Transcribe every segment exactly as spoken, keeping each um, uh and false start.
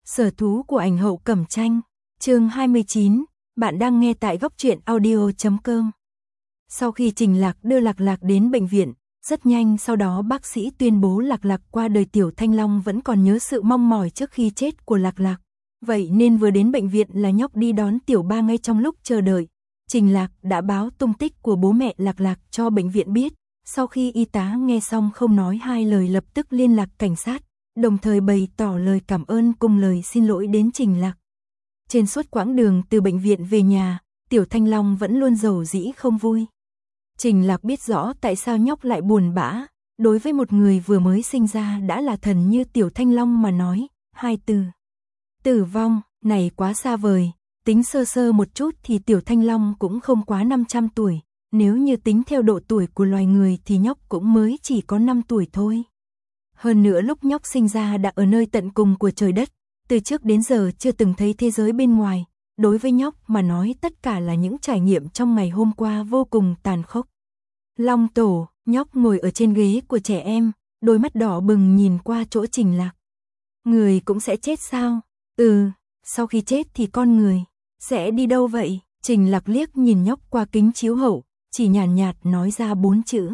Sở thú của ảnh hậu Cẩm Tranh, chương hai mươi chín, bạn đang nghe tại góc truyện audio chấm com. Sau khi Trình Lạc đưa Lạc Lạc đến bệnh viện, rất nhanh sau đó bác sĩ tuyên bố Lạc Lạc qua đời. Tiểu Thanh Long vẫn còn nhớ sự mong mỏi trước khi chết của Lạc Lạc, vậy nên vừa đến bệnh viện là nhóc đi đón Tiểu Ba. Ngay trong lúc chờ đợi, Trình Lạc đã báo tung tích của bố mẹ Lạc Lạc cho bệnh viện biết. Sau khi y tá nghe xong không nói hai lời lập tức liên lạc cảnh sát, đồng thời bày tỏ lời cảm ơn cùng lời xin lỗi đến Trình Lạc. Trên suốt quãng đường từ bệnh viện về nhà, Tiểu Thanh Long vẫn luôn rầu rĩ không vui. Trình Lạc biết rõ tại sao nhóc lại buồn bã, đối với một người vừa mới sinh ra đã là thần như Tiểu Thanh Long mà nói, hai từ tử vong này quá xa vời. Tính sơ sơ một chút thì Tiểu Thanh Long cũng không quá năm trăm tuổi, nếu như tính theo độ tuổi của loài người thì nhóc cũng mới chỉ có năm tuổi thôi. Hơn nữa lúc nhóc sinh ra đã ở nơi tận cùng của trời đất, từ trước đến giờ chưa từng thấy thế giới bên ngoài. Đối với nhóc mà nói tất cả là những trải nghiệm trong ngày hôm qua vô cùng tàn khốc. Long Tổ, nhóc ngồi ở trên ghế của trẻ em, đôi mắt đỏ bừng nhìn qua chỗ Trình Lạc. Người cũng sẽ chết sao? Ừ, sau khi chết thì con người sẽ đi đâu vậy? Trình Lạc liếc nhìn nhóc qua kính chiếu hậu, chỉ nhàn nhạt, nhạt nói ra bốn chữ.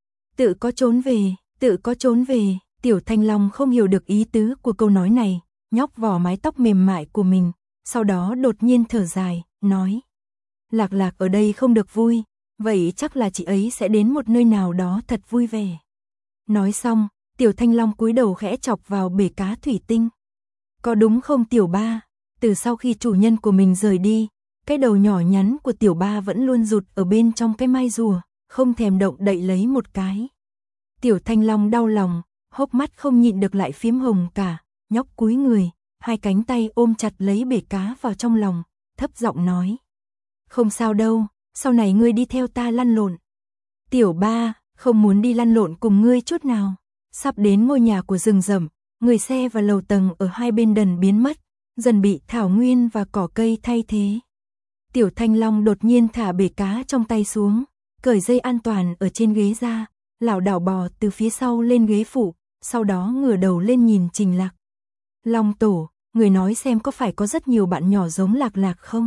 Tự có trốn về, tự có trốn về. Tiểu Thanh Long không hiểu được ý tứ của câu nói này, nhóc vò mái tóc mềm mại của mình, sau đó đột nhiên thở dài, nói. Lạc Lạc ở đây không được vui, vậy chắc là chị ấy sẽ đến một nơi nào đó thật vui vẻ. Nói xong, Tiểu Thanh Long cúi đầu khẽ chọc vào bể cá thủy tinh. Có đúng không Tiểu Ba? Từ sau khi chủ nhân của mình rời đi, cái đầu nhỏ nhắn của Tiểu Ba vẫn luôn rụt ở bên trong cái mai rùa, không thèm động đậy lấy một cái. Tiểu Thanh Long đau lòng, hốc mắt không nhịn được lại phiếm hồng cả, nhóc cúi người, hai cánh tay ôm chặt lấy bể cá vào trong lòng, thấp giọng nói. Không sao đâu, sau này ngươi đi theo ta lăn lộn. Tiểu Ba, không muốn đi lăn lộn cùng ngươi chút nào. Sắp đến ngôi nhà của rừng rậm, người xe và lầu tầng ở hai bên dần biến mất, dần bị thảo nguyên và cỏ cây thay thế. Tiểu Thanh Long đột nhiên thả bể cá trong tay xuống, cởi dây an toàn ở trên ghế ra, lảo đảo bò từ phía sau lên ghế phụ, sau đó ngửa đầu lên nhìn Trình Lạc. Long Tổ, người nói xem có phải có rất nhiều bạn nhỏ giống Lạc Lạc không?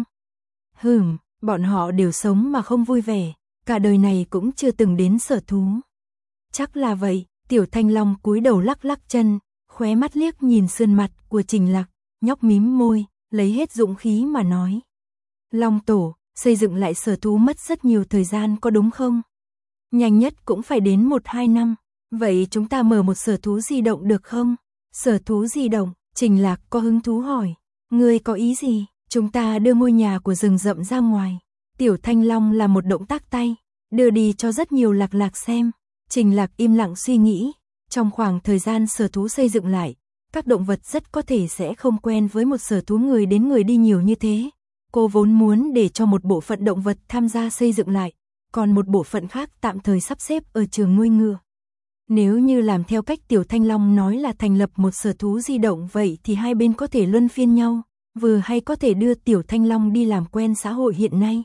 Hừm, bọn họ đều sống mà không vui vẻ, cả đời này cũng chưa từng đến sở thú. Chắc là vậy. Tiểu Thanh Long cúi đầu lắc lắc chân, khóe mắt liếc nhìn sườn mặt của Trình Lạc, nhóc mím môi, lấy hết dũng khí mà nói. Long Tổ, xây dựng lại sở thú mất rất nhiều thời gian có đúng không? Nhanh nhất cũng phải đến một hai năm, vậy chúng ta mở một sở thú di động được không? Sở thú di động, Trình Lạc có hứng thú hỏi, ngươi có ý gì? Chúng ta đưa ngôi nhà của rừng rậm ra ngoài. Tiểu Thanh Long là một động tác tay, đưa đi cho rất nhiều Lạc Lạc xem. Trình Lạc im lặng suy nghĩ, trong khoảng thời gian sở thú xây dựng lại, các động vật rất có thể sẽ không quen với một sở thú người đến người đi nhiều như thế. Cô vốn muốn để cho một bộ phận động vật tham gia xây dựng lại, còn một bộ phận khác tạm thời sắp xếp ở trường nuôi ngựa. Nếu như làm theo cách Tiểu Thanh Long nói là thành lập một sở thú di động vậy thì hai bên có thể luân phiên nhau, vừa hay có thể đưa Tiểu Thanh Long đi làm quen xã hội hiện nay.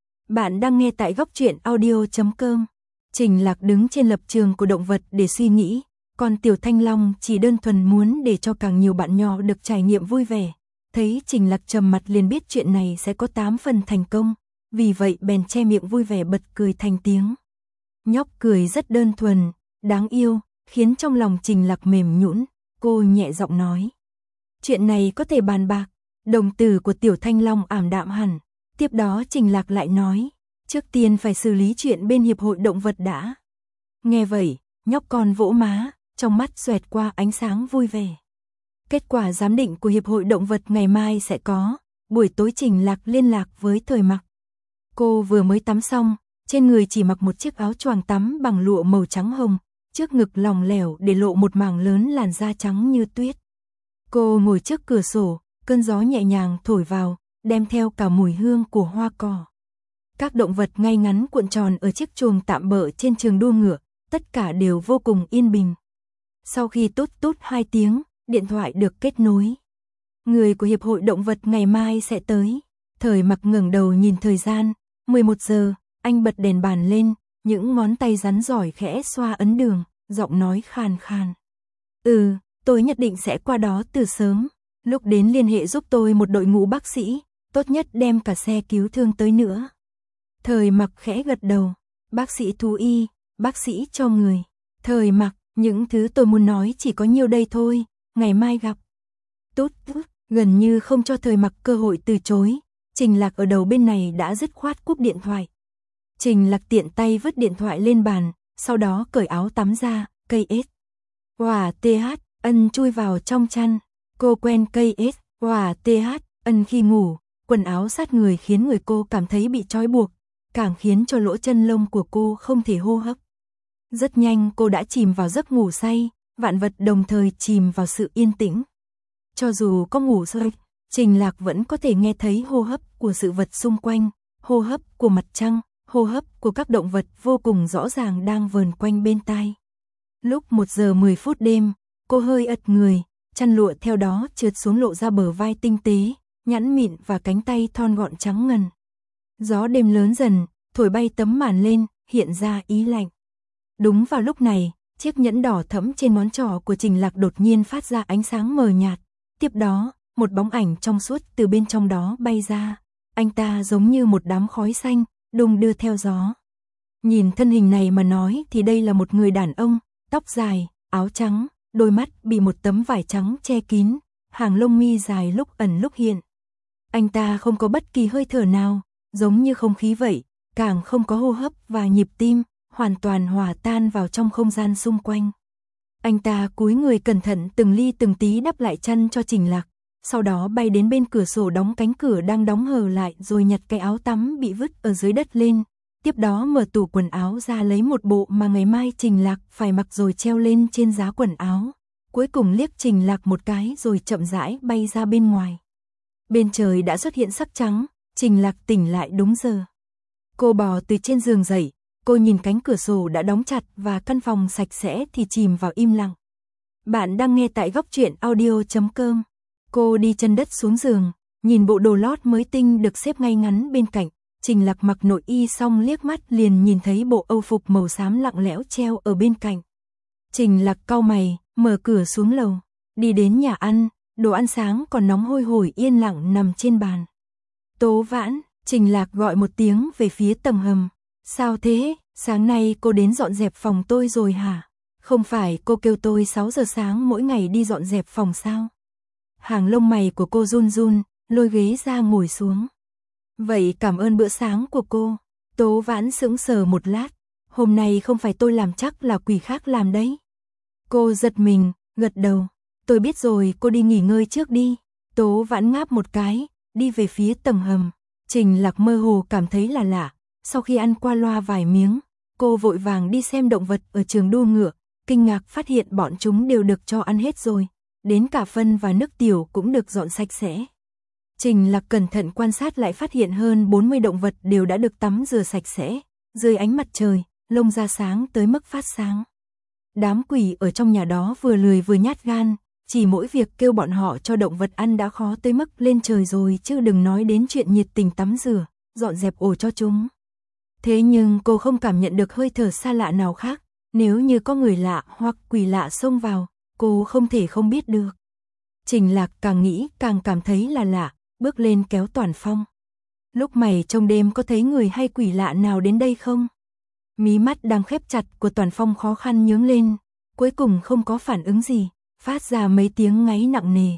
Bạn đang nghe tại góc truyện audio chấm com. Trình Lạc đứng trên lập trường của động vật để suy nghĩ, còn Tiểu Thanh Long chỉ đơn thuần muốn để cho càng nhiều bạn nhỏ được trải nghiệm vui vẻ. Thấy Trình Lạc trầm mặt liền biết chuyện này sẽ có tám phần thành công, vì vậy bèn che miệng vui vẻ bật cười thành tiếng. Nhóc cười rất đơn thuần, đáng yêu, khiến trong lòng Trình Lạc mềm nhũn, cô nhẹ giọng nói. Chuyện này có thể bàn bạc. Đồng tử của Tiểu Thanh Long ảm đạm hẳn, tiếp đó Trình Lạc lại nói. Trước tiên phải xử lý chuyện bên hiệp hội động vật đã. Nghe vậy, nhóc con vỗ má, trong mắt xoẹt qua ánh sáng vui vẻ. Kết quả giám định của hiệp hội động vật ngày mai sẽ có. Buổi tối Trình Lạc liên lạc với Thời Mặc. Cô vừa mới tắm xong, trên người chỉ mặc một chiếc áo choàng tắm bằng lụa màu trắng hồng, trước ngực lỏng lẻo để lộ một mảng lớn làn da trắng như tuyết. Cô ngồi trước cửa sổ, cơn gió nhẹ nhàng thổi vào, đem theo cả mùi hương của hoa cỏ. Các động vật ngay ngắn cuộn tròn ở chiếc chuồng tạm bợ trên trường đua ngựa, tất cả đều vô cùng yên bình. Sau khi tút tút hai tiếng, điện thoại được kết nối. Người của hiệp hội động vật ngày mai sẽ tới. Thời Mặc ngẩng đầu nhìn thời gian, mười một giờ, anh bật đèn bàn lên, những ngón tay rắn giỏi khẽ xoa ấn đường, giọng nói khàn khàn. Ừ, tôi nhất định sẽ qua đó từ sớm. Lúc đến liên hệ giúp tôi một đội ngũ bác sĩ, tốt nhất đem cả xe cứu thương tới nữa. Thời Mặc khẽ gật đầu, bác sĩ thú y, bác sĩ cho người. Thời Mặc, những thứ tôi muốn nói chỉ có nhiêu đây thôi, ngày mai gặp. Tút tút, gần như không cho Thời Mặc cơ hội từ chối, Trình Lạc ở đầu bên này đã dứt khoát cúp điện thoại. Trình Lạc tiện tay vứt điện thoại lên bàn, sau đó cởi áo tắm ra, cây ết. Hòa tê hát, ân chui vào trong chăn, cô quen cây ết, hòa tê hát, ân khi ngủ, quần áo sát người khiến người cô cảm thấy bị trói buộc, càng khiến cho lỗ chân lông của cô không thể hô hấp. Rất nhanh cô đã chìm vào giấc ngủ say, vạn vật đồng thời chìm vào sự yên tĩnh. Cho dù có ngủ say, Trình Lạc vẫn có thể nghe thấy hô hấp của sự vật xung quanh, hô hấp của mặt trăng, hô hấp của các động vật vô cùng rõ ràng đang vờn quanh bên tai. Lúc một giờ mười phút đêm, cô hơi ật người, chăn lụa theo đó trượt xuống lộ ra bờ vai tinh tế, nhẵn mịn và cánh tay thon gọn trắng ngần. Gió đêm lớn dần, thổi bay tấm màn lên, hiện ra ý lạnh. Đúng vào lúc này, chiếc nhẫn đỏ thẫm trên ngón trỏ của Trình Lạc đột nhiên phát ra ánh sáng mờ nhạt. Tiếp đó, một bóng ảnh trong suốt từ bên trong đó bay ra. Anh ta giống như một đám khói xanh, đung đưa theo gió. Nhìn thân hình này mà nói thì đây là một người đàn ông, tóc dài, áo trắng, đôi mắt bị một tấm vải trắng che kín, hàng lông mi dài lúc ẩn lúc hiện. Anh ta không có bất kỳ hơi thở nào, giống như không khí vậy, càng không có hô hấp và nhịp tim, hoàn toàn hòa tan vào trong không gian xung quanh. Anh ta cúi người cẩn thận từng ly từng tí đắp lại chăn cho Trình Lạc, sau đó bay đến bên cửa sổ đóng cánh cửa đang đóng hờ lại rồi nhặt cái áo tắm bị vứt ở dưới đất lên, tiếp đó mở tủ quần áo ra lấy một bộ mà ngày mai Trình Lạc phải mặc rồi treo lên trên giá quần áo, cuối cùng liếc Trình Lạc một cái rồi chậm rãi bay ra bên ngoài. Bên trời đã xuất hiện sắc trắng, Trình Lạc tỉnh lại đúng giờ. Cô bò từ trên giường dậy, cô nhìn cánh cửa sổ đã đóng chặt và căn phòng sạch sẽ thì chìm vào im lặng. Bạn đang nghe tại góc truyện audio chấm com. Cô đi chân đất xuống giường, nhìn bộ đồ lót mới tinh được xếp ngay ngắn bên cạnh. Trình Lạc mặc nội y xong liếc mắt liền nhìn thấy bộ âu phục màu xám lặng lẽo treo ở bên cạnh. Trình Lạc cau mày, mở cửa xuống lầu, đi đến nhà ăn, đồ ăn sáng còn nóng hôi hổi yên lặng nằm trên bàn. Tố Vãn, Trình Lạc gọi một tiếng về phía tầng hầm. Sao thế, sáng nay cô đến dọn dẹp phòng tôi rồi hả? Không phải cô kêu tôi sáu giờ sáng mỗi ngày đi dọn dẹp phòng sao? Hàng lông mày của cô run run, lôi ghế ra ngồi xuống. Vậy cảm ơn bữa sáng của cô. Tố Vãn sững sờ một lát. Hôm nay không phải tôi làm chắc là quỷ khác làm đấy. Cô giật mình, gật đầu. Tôi biết rồi, cô đi nghỉ ngơi trước đi. Tố Vãn ngáp một cái, đi về phía tầng hầm. Trình Lạc mơ hồ cảm thấy là lạ. Sau khi ăn qua loa vài miếng, cô vội vàng đi xem động vật ở trường đua ngựa, kinh ngạc phát hiện bọn chúng đều được cho ăn hết rồi, đến cả phân và nước tiểu cũng được dọn sạch sẽ. Trình Lạc cẩn thận quan sát lại phát hiện hơn bốn mươi động vật đều đã được tắm rửa sạch sẽ, dưới ánh mặt trời, lông da sáng tới mức phát sáng. Đám quỷ ở trong nhà đó vừa lười vừa nhát gan, chỉ mỗi việc kêu bọn họ cho động vật ăn đã khó tới mức lên trời rồi chứ đừng nói đến chuyện nhiệt tình tắm rửa, dọn dẹp ổ cho chúng. Thế nhưng cô không cảm nhận được hơi thở xa lạ nào khác, nếu như có người lạ hoặc quỷ lạ xông vào, cô không thể không biết được. Trình Lạc càng nghĩ càng cảm thấy là lạ, bước lên kéo Toàn Phong. Lúc mày trong đêm có thấy người hay quỷ lạ nào đến đây không? Mí mắt đang khép chặt của Toàn Phong khó khăn nhướng lên, cuối cùng không có phản ứng gì, phát ra mấy tiếng ngáy nặng nề.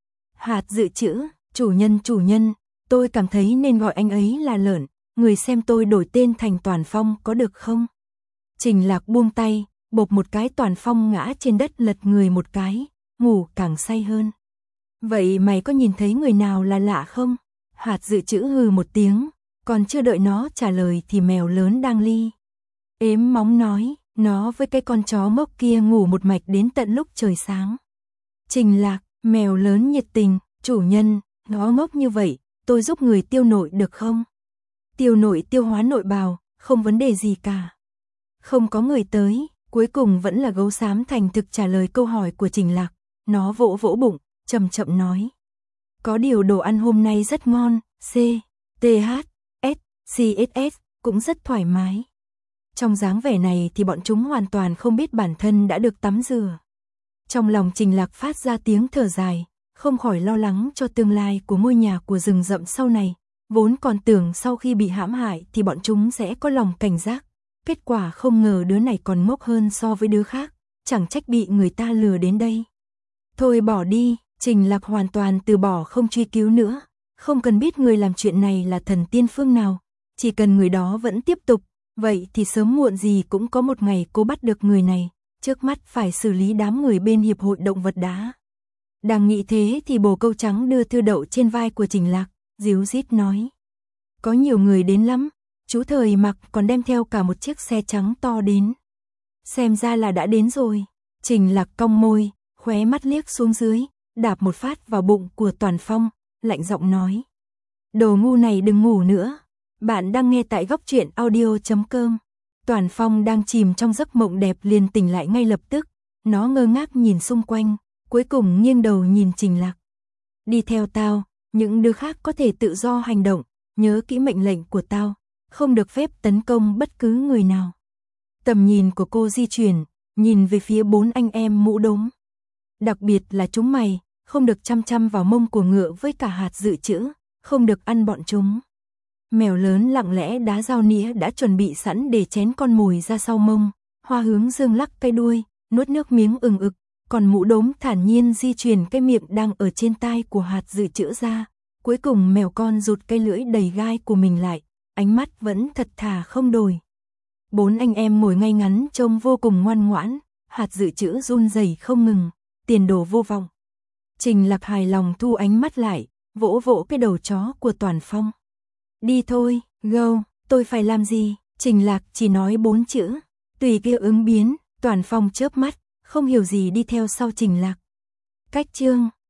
Hạt dự trữ, chủ nhân chủ nhân, tôi cảm thấy nên gọi anh ấy là Lợn, người xem tôi đổi tên thành Toàn Phong có được không? Trình Lạc buông tay, bộp một cái Toàn Phong ngã trên đất lật người một cái, ngủ càng say hơn. Vậy mày có nhìn thấy người nào là lạ không? Hạt dự trữ hừ một tiếng, còn chưa đợi nó trả lời thì mèo lớn đang li ếm móng nói, nó với cái con chó mốc kia ngủ một mạch đến tận lúc trời sáng. Trình Lạc, mèo lớn nhiệt tình, chủ nhân, nó ngốc như vậy, tôi giúp người tiêu nội được không? Tiêu nội tiêu hóa nội bào, không vấn đề gì cả. Không có người tới, cuối cùng vẫn là gấu xám thành thực trả lời câu hỏi của Trình Lạc. Nó vỗ vỗ bụng, chậm chậm nói. Có điều đồ ăn hôm nay rất ngon, C, T H, S, C S S, cũng rất thoải mái. Trong dáng vẻ này thì bọn chúng hoàn toàn không biết bản thân đã được tắm rửa. Trong lòng Trình Lạc phát ra tiếng thở dài, không khỏi lo lắng cho tương lai của ngôi nhà của rừng rậm sau này, vốn còn tưởng sau khi bị hãm hại thì bọn chúng sẽ có lòng cảnh giác, kết quả không ngờ đứa này còn ngốc hơn so với đứa khác, chẳng trách bị người ta lừa đến đây. Thôi bỏ đi, Trình Lạc hoàn toàn từ bỏ không truy cứu nữa, không cần biết người làm chuyện này là thần tiên phương nào, chỉ cần người đó vẫn tiếp tục, vậy thì sớm muộn gì cũng có một ngày cô bắt được người này, trước mắt phải xử lý đám người bên hiệp hội động vật đá. Đang nghĩ thế thì bồ câu trắng đưa thư đậu trên vai của Trình Lạc, díu dít nói. Có nhiều người đến lắm, chú Thời Mặc còn đem theo cả một chiếc xe trắng to đến. Xem ra là đã đến rồi. Trình Lạc cong môi, khóe mắt liếc xuống dưới, đạp một phát vào bụng của Toàn Phong, lạnh giọng nói. Đồ ngu này đừng ngủ nữa. Bạn đang nghe tại góc truyện audio chấm com. Toàn Phong đang chìm trong giấc mộng đẹp liền tỉnh lại ngay lập tức, nó ngơ ngác nhìn xung quanh, cuối cùng nghiêng đầu nhìn Trình Lạc. Đi theo tao, những đứa khác có thể tự do hành động, nhớ kỹ mệnh lệnh của tao, không được phép tấn công bất cứ người nào. Tầm nhìn của cô di chuyển, nhìn về phía bốn anh em mũ đốm. Đặc biệt là chúng mày, không được chăm chăm vào mông của ngựa với cả hạt dự trữ, không được ăn bọn chúng. Mèo lớn lặng lẽ đá dao nĩa đã chuẩn bị sẵn để chén con mồi ra sau mông, Hoa Hướng Dương lắc cái đuôi, nuốt nước miếng ừng ực, còn mũ đốm thản nhiên di chuyển cái miệng đang ở trên tai của hạt dự trữ ra. Cuối cùng mèo con rụt cái lưỡi đầy gai của mình lại, ánh mắt vẫn thật thà không đổi. Bốn anh em ngồi ngay ngắn trông vô cùng ngoan ngoãn, hạt dự trữ run rẩy không ngừng, tiền đồ vô vọng. Trình Lạc hài lòng thu ánh mắt lại, vỗ vỗ cái đầu chó của Toàn Phong. Đi thôi, go, tôi phải làm gì? Trình Lạc chỉ nói bốn chữ, tùy kia ứng biến. Toàn Phong chớp mắt, không hiểu gì đi theo sau Trình Lạc. Cách chương